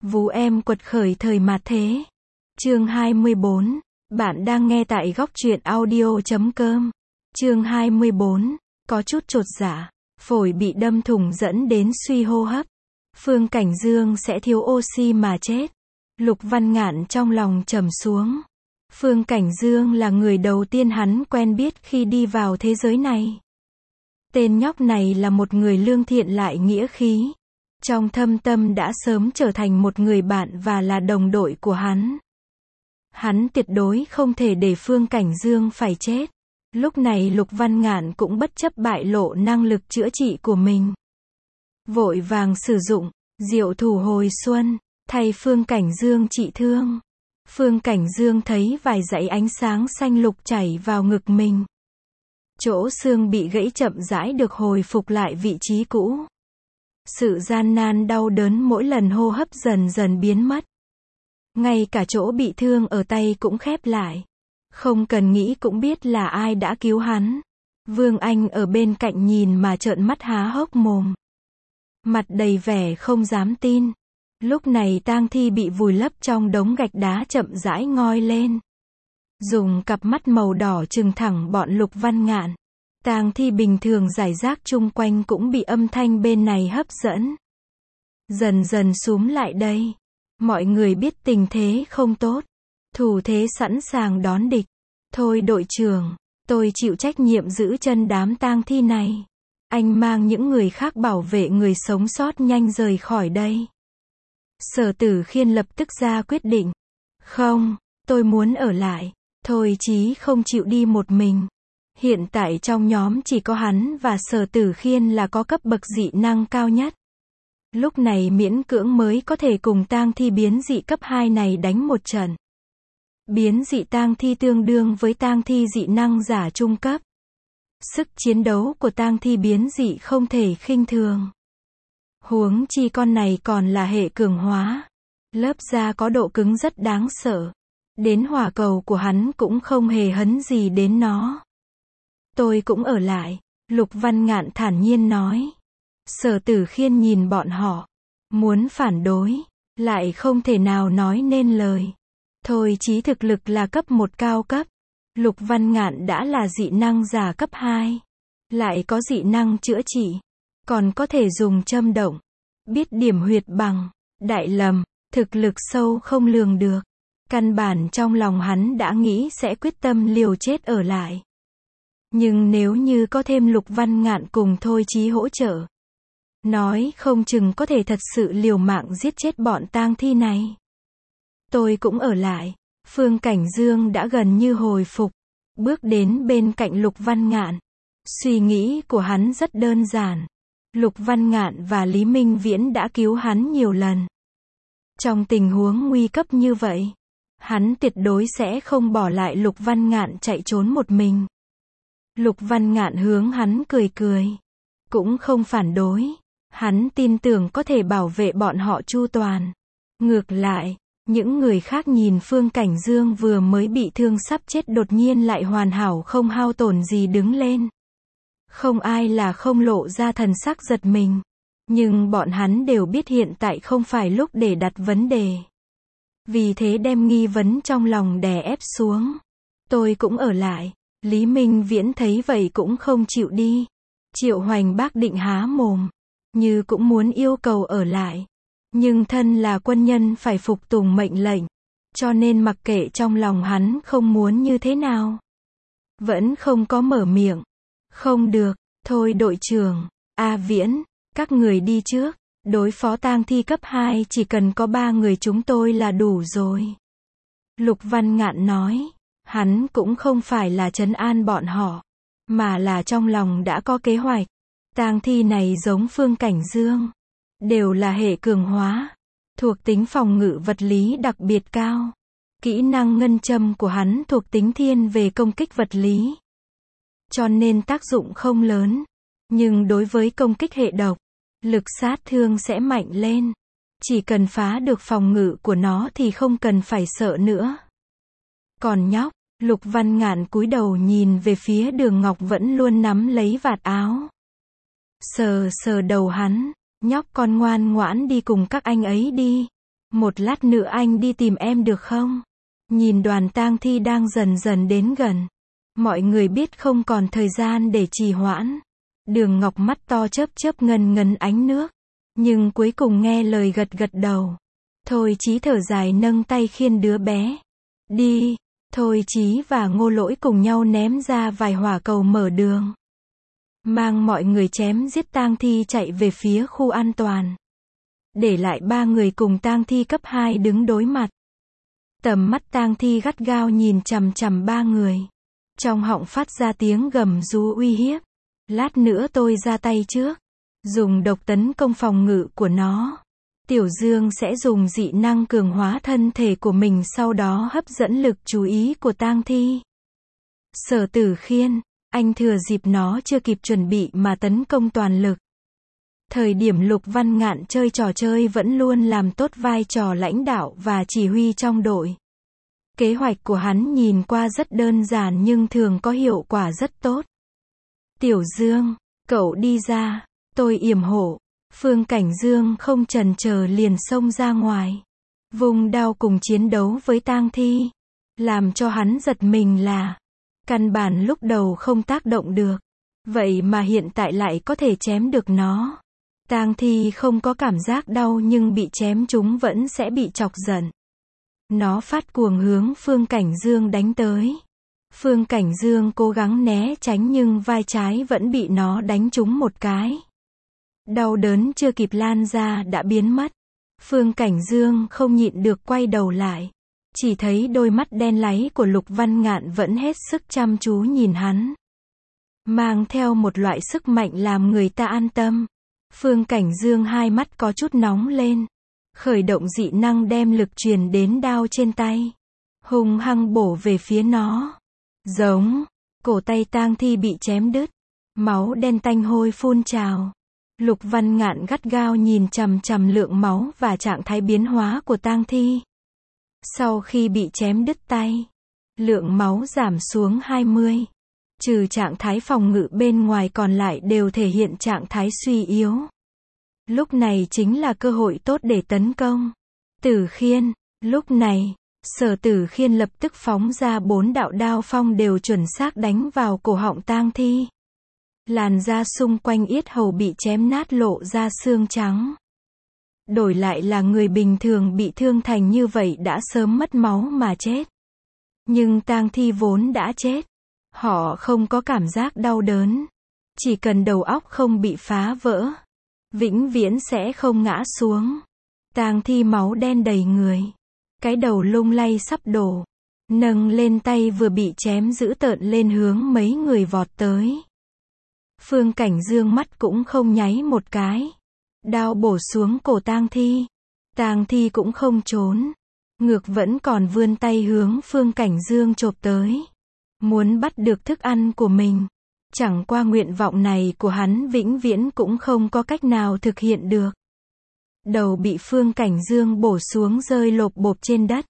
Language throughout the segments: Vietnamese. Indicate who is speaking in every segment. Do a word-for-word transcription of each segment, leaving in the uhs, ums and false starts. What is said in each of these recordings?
Speaker 1: Vú em quật khởi thời mạt thế. Chương hai mươi bốn. Bạn đang nghe tại góc truyện audio chấm com. Chương hai mươi bốn. Có chút chột dạ. Phổi bị đâm thủng dẫn đến suy hô hấp. Phương Cảnh Dương sẽ thiếu oxy mà chết. Lục Văn Ngạn trong lòng trầm xuống. Phương Cảnh Dương là người đầu tiên hắn quen biết khi đi vào thế giới này. Tên nhóc này là một người lương thiện lại nghĩa khí. Trong thâm tâm đã sớm trở thành một người bạn và là đồng đội của hắn. Hắn tuyệt đối không thể để Phương Cảnh Dương phải chết. Lúc này Lục Văn Ngạn cũng bất chấp bại lộ năng lực chữa trị của mình. Vội vàng sử dụng diệu thủ hồi xuân, thay Phương Cảnh Dương trị thương. Phương Cảnh Dương thấy vài dãy ánh sáng xanh lục chảy vào ngực mình. Chỗ xương bị gãy chậm rãi được hồi phục lại vị trí cũ. Sự gian nan đau đớn mỗi lần hô hấp dần dần biến mất. Ngay cả chỗ bị thương ở tay cũng khép lại. Không cần nghĩ cũng biết là ai đã cứu hắn. Vương Anh ở bên cạnh nhìn mà trợn mắt há hốc mồm. Mặt đầy vẻ không dám tin. Lúc này tang thi bị vùi lấp trong đống gạch đá chậm rãi ngoi lên. Dùng cặp mắt màu đỏ trừng thẳng bọn Lục Văn Ngạn. Tang thi bình thường rải rác chung quanh cũng bị âm thanh bên này hấp dẫn. Dần dần xúm lại đây. Mọi người biết tình thế không tốt. Thủ thế sẵn sàng đón địch. Thôi đội trưởng, tôi chịu trách nhiệm giữ chân đám tang thi này. Anh mang những người khác bảo vệ người sống sót nhanh rời khỏi đây. Sở Tử Khiên lập tức ra quyết định. Không, tôi muốn ở lại. Thôi Chí không chịu đi một mình. Hiện tại trong nhóm chỉ có hắn và Sở Tử Khiên là có cấp bậc dị năng cao nhất. Lúc này miễn cưỡng mới có thể cùng tang thi biến dị cấp hai này đánh một trận. Biến dị tang thi tương đương với tang thi dị năng giả trung cấp. Sức chiến đấu của tang thi biến dị không thể khinh thường. Huống chi con này còn là hệ cường hóa. Lớp da có độ cứng rất đáng sợ. Đến hỏa cầu của hắn cũng không hề hấn gì đến nó. Tôi cũng ở lại, Lục Văn Ngạn thản nhiên nói. Sở Tử Khiên nhìn bọn họ. Muốn phản đối, lại không thể nào nói nên lời. Thôi Chí thực lực là cấp một cao cấp. Lục Văn Ngạn đã là dị năng giả cấp hai. Lại có dị năng chữa trị. Còn có thể dùng châm động. Biết điểm huyệt bằng. Đại lầm, thực lực sâu không lường được. Căn bản trong lòng hắn đã nghĩ sẽ quyết tâm liều chết ở lại. Nhưng nếu như có thêm Lục Văn Ngạn cùng Thôi Chí hỗ trợ. Nói không chừng có thể thật sự liều mạng giết chết bọn tang thi này. Tôi cũng ở lại. Phương Cảnh Dương đã gần như hồi phục. Bước đến bên cạnh Lục Văn Ngạn. Suy nghĩ của hắn rất đơn giản. Lục Văn Ngạn và Lý Minh Viễn đã cứu hắn nhiều lần. Trong tình huống nguy cấp như vậy, hắn tuyệt đối sẽ không bỏ lại Lục Văn Ngạn chạy trốn một mình. Lục Văn Ngạn hướng hắn cười cười. Cũng không phản đối. Hắn tin tưởng có thể bảo vệ bọn họ chu toàn. Ngược lại, những người khác nhìn Phương Cảnh Dương vừa mới bị thương sắp chết đột nhiên lại hoàn hảo không hao tổn gì đứng lên. Không ai là không lộ ra thần sắc giật mình. Nhưng bọn hắn đều biết hiện tại không phải lúc để đặt vấn đề. Vì thế đem nghi vấn trong lòng đè ép xuống. Tôi cũng ở lại. Lý Minh Viễn thấy vậy cũng không chịu đi. Triệu Hoành Bác định há mồm. Như cũng muốn yêu cầu ở lại. Nhưng thân là quân nhân phải phục tùng mệnh lệnh. Cho nên mặc kệ trong lòng hắn không muốn như thế nào. Vẫn không có mở miệng. Không được, thôi đội trưởng. A Viễn, các người đi trước. Đối phó tang thi cấp hai chỉ cần có ba người chúng tôi là đủ rồi. Lục Văn Ngạn nói. Hắn cũng không phải là trấn an bọn họ. Mà là trong lòng đã có kế hoạch. Tang thi này giống Phương Cảnh Dương. Đều là hệ cường hóa. Thuộc tính phòng ngự vật lý đặc biệt cao. Kỹ năng ngân châm của hắn thuộc tính thiên về công kích vật lý. Cho nên tác dụng không lớn. Nhưng đối với công kích hệ độc, lực sát thương sẽ mạnh lên. Chỉ cần phá được phòng ngự của nó thì không cần phải sợ nữa. Còn nhóc, Lục Văn Ngạn cúi đầu nhìn về phía Đường Ngọc vẫn luôn nắm lấy vạt áo. Sờ sờ đầu hắn. Nhóc con ngoan ngoãn đi cùng các anh ấy đi. Một lát nữa anh đi tìm em được không? Nhìn đoàn tang thi đang dần dần đến gần. Mọi người biết không còn thời gian để trì hoãn. Đường Ngọc mắt to chớp chớp ngần ngấn ánh nước. Nhưng cuối cùng nghe lời gật gật đầu. Thôi Chí thở dài nâng tay khiêng đứa bé. Đi. Thôi Chí và Ngô Lỗi cùng nhau ném ra vài hỏa cầu mở đường. Mang mọi người chém giết tang thi chạy về phía khu an toàn. Để lại ba người cùng tang thi cấp hai đứng đối mặt. Tầm mắt tang thi gắt gao nhìn chằm chằm ba người. Trong họng phát ra tiếng gầm rú uy hiếp. Lát nữa tôi ra tay trước. Dùng độc tấn công phòng ngự của nó. Tiểu Dương sẽ dùng dị năng cường hóa thân thể của mình, sau đó hấp dẫn lực chú ý của tang thi. Sở Tử Khiên, anh thừa dịp nó chưa kịp chuẩn bị mà tấn công toàn lực. Thời điểm Lục Văn Ngạn chơi trò chơi vẫn luôn làm tốt vai trò lãnh đạo và chỉ huy trong đội. Kế hoạch của hắn nhìn qua rất đơn giản nhưng thường có hiệu quả rất tốt. Tiểu Dương, cậu đi ra, tôi yểm hộ. Phương Cảnh Dương không chần chờ liền xông ra ngoài. Vùng đao cùng chiến đấu với tang thi. Làm cho hắn giật mình là, căn bản lúc đầu không tác động được. Vậy mà hiện tại lại có thể chém được nó. Tang thi không có cảm giác đau nhưng bị chém chúng vẫn sẽ bị chọc giận. Nó phát cuồng hướng Phương Cảnh Dương đánh tới. Phương Cảnh Dương cố gắng né tránh nhưng vai trái vẫn bị nó đánh trúng một cái. Đau đớn chưa kịp lan ra đã biến mất. Phương Cảnh Dương không nhịn được quay đầu lại. Chỉ thấy đôi mắt đen láy của Lục Văn Ngạn vẫn hết sức chăm chú nhìn hắn. Mang theo một loại sức mạnh làm người ta an tâm. Phương Cảnh Dương hai mắt có chút nóng lên. Khởi động dị năng đem lực truyền đến đao trên tay. Hung hăng bổ về phía nó. Giống. Cổ tay tang thi bị chém đứt. Máu đen tanh hôi phun trào. Lục Văn Ngạn gắt gao nhìn chằm chằm lượng máu và trạng thái biến hóa của tang thi. Sau khi bị chém đứt tay, lượng máu giảm xuống hai mươi. Trừ trạng thái phòng ngự bên ngoài còn lại đều thể hiện trạng thái suy yếu. Lúc này chính là cơ hội tốt để tấn công. Tử Khiên, lúc này, Sở Tử Khiên lập tức phóng ra bốn đạo đao phong đều chuẩn xác đánh vào cổ họng tang thi. Làn da xung quanh yết hầu bị chém nát lộ ra xương trắng. Đổi lại là người bình thường bị thương thành như vậy đã sớm mất máu mà chết. Nhưng tang thi vốn đã chết. Họ không có cảm giác đau đớn. Chỉ cần đầu óc không bị phá vỡ, vĩnh viễn sẽ không ngã xuống. Tang thi máu đen đầy người. Cái đầu lung lay sắp đổ. Nâng lên tay vừa bị chém dữ tợn lên hướng mấy người vọt tới. Phương Cảnh Dương mắt cũng không nháy một cái. Đao bổ xuống cổ tang thi. Tang thi cũng không trốn. Ngược vẫn còn vươn tay hướng Phương Cảnh Dương chộp tới. Muốn bắt được thức ăn của mình. Chẳng qua nguyện vọng này của hắn vĩnh viễn cũng không có cách nào thực hiện được. Đầu bị Phương Cảnh Dương bổ xuống rơi lộp bộp trên đất.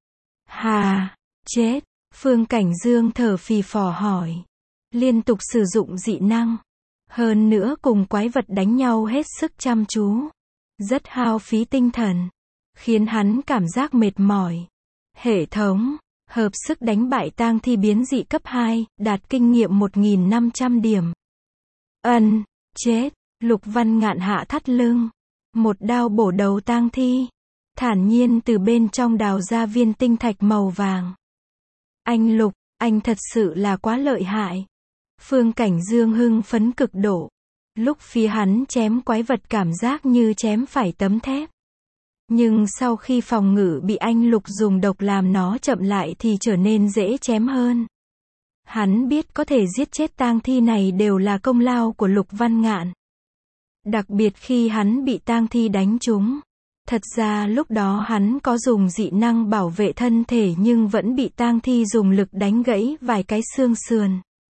Speaker 1: Hà, chết. Phương Cảnh Dương thở phì phò hỏi. Liên tục sử dụng dị năng. Hơn nữa cùng quái vật đánh nhau hết sức chăm chú. Rất hao phí tinh thần. Khiến hắn cảm giác mệt mỏi. Hệ thống, hợp sức đánh bại tang thi biến dị cấp hai, đạt kinh nghiệm một nghìn năm trăm điểm. Ân, chết. Lục Văn Ngạn hạ thắt lưng. Một đao bổ đầu tang thi. Thản nhiên từ bên trong đào ra viên tinh thạch màu vàng. Anh Lục, anh thật sự là quá lợi hại. Phương Cảnh Dương hưng phấn cực độ. Lúc phía hắn chém quái vật cảm giác như chém phải tấm thép. Nhưng sau khi phòng ngự bị anh Lục dùng độc làm nó chậm lại thì trở nên dễ chém hơn. Hắn biết có thể giết chết tang thi này đều là công lao của Lục Văn Ngạn. Đặc biệt khi hắn bị tang thi đánh trúng. Thật ra lúc đó hắn có dùng dị năng bảo vệ thân thể nhưng vẫn bị tang thi dùng lực đánh gãy vài cái xương sườn.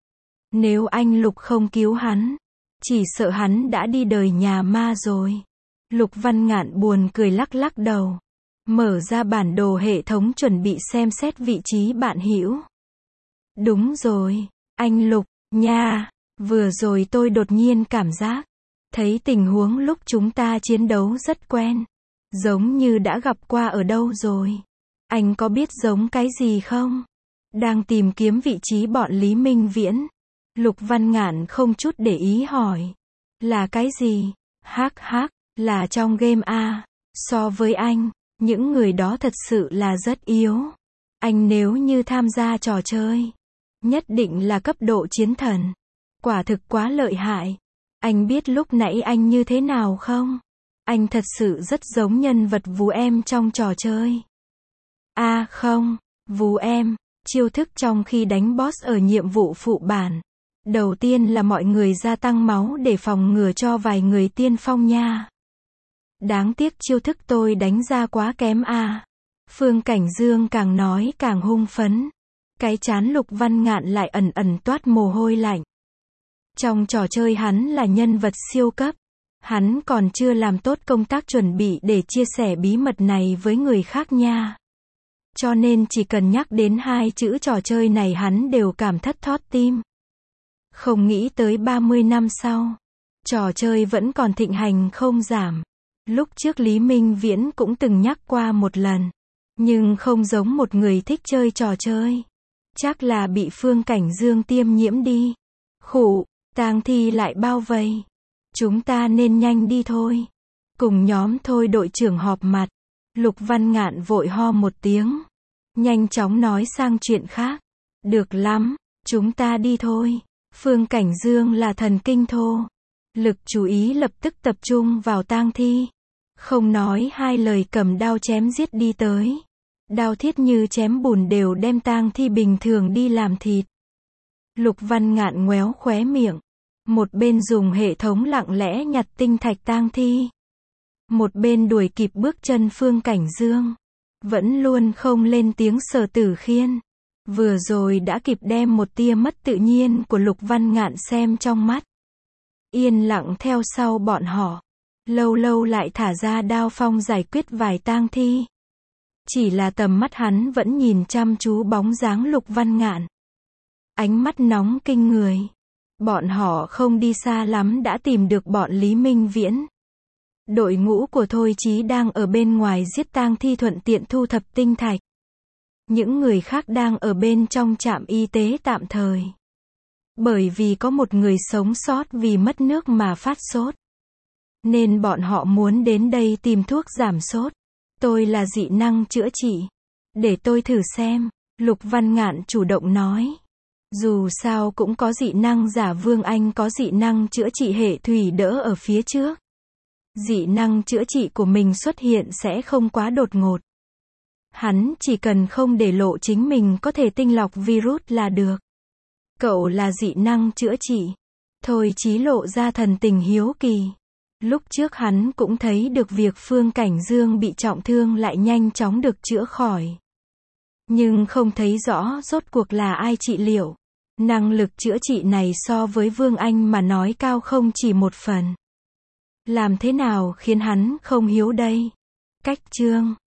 Speaker 1: Nếu anh Lục không cứu hắn, chỉ sợ hắn đã đi đời nhà ma rồi. Lục Văn Ngạn buồn cười lắc lắc đầu. Mở ra bản đồ hệ thống chuẩn bị xem xét vị trí bạn hữu. Đúng rồi, anh Lục, nha, vừa rồi tôi đột nhiên cảm giác, thấy tình huống lúc chúng ta chiến đấu rất quen. Giống như đã gặp qua ở đâu rồi. Anh có biết giống cái gì không? Đang tìm kiếm vị trí bọn Lý Minh Viễn. Lục Văn Ngạn không chút để ý hỏi. Là cái gì? Hắc hắc, là trong game A. So với anh, những người đó thật sự là rất yếu. Anh nếu như tham gia trò chơi, nhất định là cấp độ chiến thần. Quả thực quá lợi hại. Anh biết lúc nãy anh như thế nào không? Anh thật sự rất giống nhân vật Vú Em trong trò chơi. À không, Vú Em, chiêu thức trong khi đánh boss ở nhiệm vụ phụ bản. Đầu tiên là mọi người gia tăng máu để phòng ngừa cho vài người tiên phong nha. Đáng tiếc chiêu thức tôi đánh ra quá kém à. Phương Cảnh Dương càng nói càng hung phấn. Cái trán Lục Văn Ngạn lại ẩn ẩn toát mồ hôi lạnh. Trong trò chơi hắn là nhân vật siêu cấp. Hắn còn chưa làm tốt công tác chuẩn bị để chia sẻ bí mật này với người khác nha. Cho nên chỉ cần nhắc đến hai chữ trò chơi này hắn đều cảm thất thót tim. Không nghĩ tới ba mươi năm sau, trò chơi vẫn còn thịnh hành không giảm. Lúc trước Lý Minh Viễn cũng từng nhắc qua một lần. Nhưng không giống một người thích chơi trò chơi. Chắc là bị Phương Cảnh Dương tiêm nhiễm đi. Khụ, tang thi lại bao vây. Chúng ta nên nhanh đi thôi. Cùng nhóm thôi đội trưởng họp mặt. Lục Văn Ngạn vội ho một tiếng. Nhanh chóng nói sang chuyện khác. Được lắm, chúng ta đi thôi. Phương Cảnh Dương là thần kinh thô. Lực chú ý lập tức tập trung vào tang thi. Không nói hai lời cầm đao chém giết đi tới. Đao thiết như chém bùn đều đem tang thi bình thường đi làm thịt. Lục Văn Ngạn ngoéo khóe miệng. Một bên dùng hệ thống lặng lẽ nhặt tinh thạch tang thi. Một bên đuổi kịp bước chân Phương Cảnh Dương. Vẫn luôn không lên tiếng Sở Tử Khiên. Vừa rồi đã kịp đem một tia mất tự nhiên của Lục Văn Ngạn xem trong mắt. Yên lặng theo sau bọn họ. Lâu lâu lại thả ra đao phong giải quyết vài tang thi. Chỉ là tầm mắt hắn vẫn nhìn chăm chú bóng dáng Lục Văn Ngạn. Ánh mắt nóng kinh người. Bọn họ không đi xa lắm đã tìm được bọn Lý Minh Viễn. Đội ngũ của Thôi Chí đang ở bên ngoài giết tang thi thuận tiện thu thập tinh thạch. Những người khác đang ở bên trong trạm y tế tạm thời. Bởi vì có một người sống sót vì mất nước mà phát sốt. Nên bọn họ muốn đến đây tìm thuốc giảm sốt. Tôi là dị năng chữa trị. Để tôi thử xem, Lục Văn Ngạn chủ động nói. Dù sao cũng có dị năng giả Vương Anh có dị năng chữa trị hệ thủy đỡ ở phía trước. Dị năng chữa trị của mình xuất hiện sẽ không quá đột ngột. Hắn chỉ cần không để lộ chính mình có thể tinh lọc virus là được. Cậu là dị năng chữa trị. Thôi Chí lộ ra thần tình hiếu kỳ. Lúc trước hắn cũng thấy được việc Phương Cảnh Dương bị trọng thương lại nhanh chóng được chữa khỏi. Nhưng không thấy rõ rốt cuộc là ai trị liệu. Năng lực chữa trị này so với Vương Anh mà nói cao không chỉ một phần. Làm thế nào khiến hắn không hiếu đây? Cách chương